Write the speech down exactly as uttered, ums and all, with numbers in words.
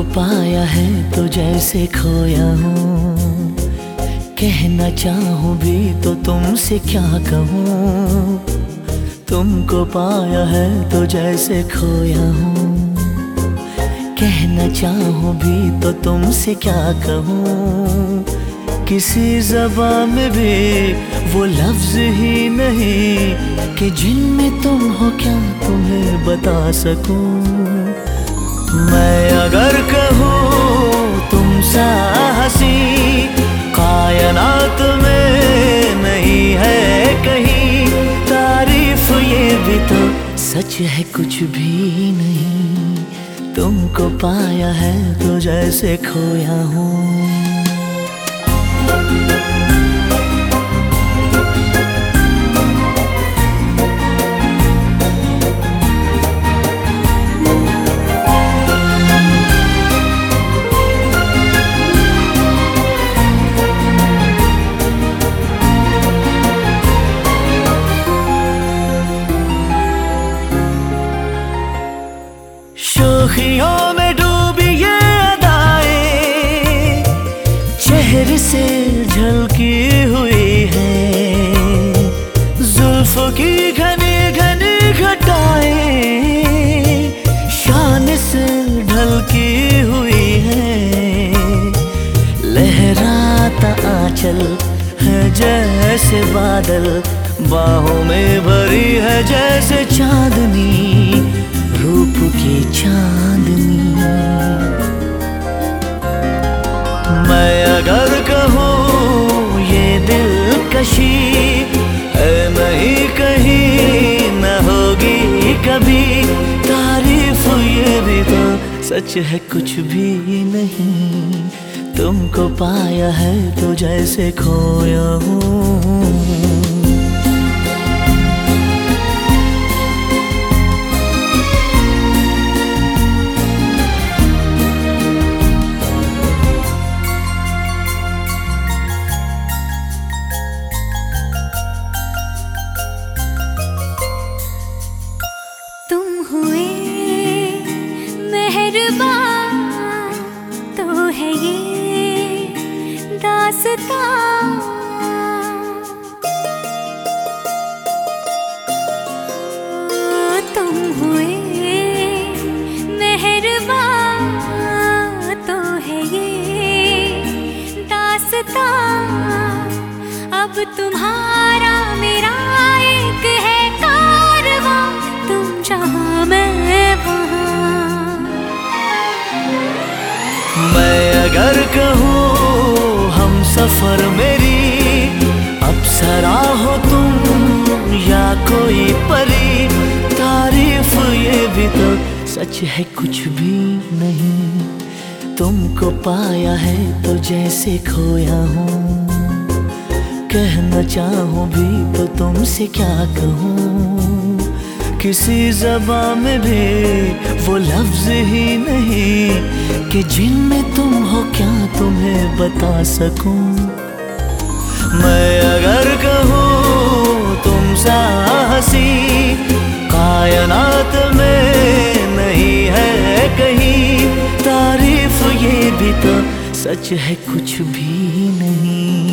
तुमको पाया है तो जैसे खोया हूँ, कहना चाहूँ भी तो तुमसे क्या कहूँ। तुमको पाया है तो जैसे खोया हूँ, कहना चाहूँ भी तो तुमसे क्या कहूँ। किसी ज़बान में भी वो लफ्ज़ ही नहीं कि जिनमें तुम हो क्या तुम्हें बता सकूं। मैं अगर कहूँ तुम सा हंसी कायनात में नहीं है कहीं, तारीफ ये भी तो सच है कुछ भी नहीं। तुमको पाया है तो जैसे खोया हूँ। शोखियों में डूबी ये अदाएं चेहरे से झलकी हुई है, जुल्फों की घनी घनी घटाएं शान से ढलकी हुई है। लहराता आंचल है जैसे बादल, बाहों में भरी है जैसे चांदनी, रूप की चांदनी। मैं अगर कहूँ ये दिलकशी है नहीं कहीं न होगी कभी, तारीफ ये भी तो सच है कुछ भी नहीं। तुमको पाया है तो जैसे खोया हूँ। हुए मेहरबान तो है ये दास्तां, तुम हुए मेहरबान तो है ये दास्तां। अब तुम्हारा मेरा एक है कारवां, तुम जहाँ मैं वहाँ। मैं अगर कहूँ हम सफर मेरी अप्सरा हो तुम या कोई परी, तारीफ ये भी तो सच है कुछ भी नहीं। तुमको पाया है तो जैसे खोया हूँ, कहना चाहूँ भी तो तुमसे क्या कहूँ। किसी ज़बान में भी वो लफ्ज़ ही नहीं कि जिनमें तुम हो क्या तुम्हें बता सकूं। मैं अगर कहूँ तुम सा हंसी कायनात में नहीं है कहीं, तारीफ ये भी तो सच है कुछ भी नहीं।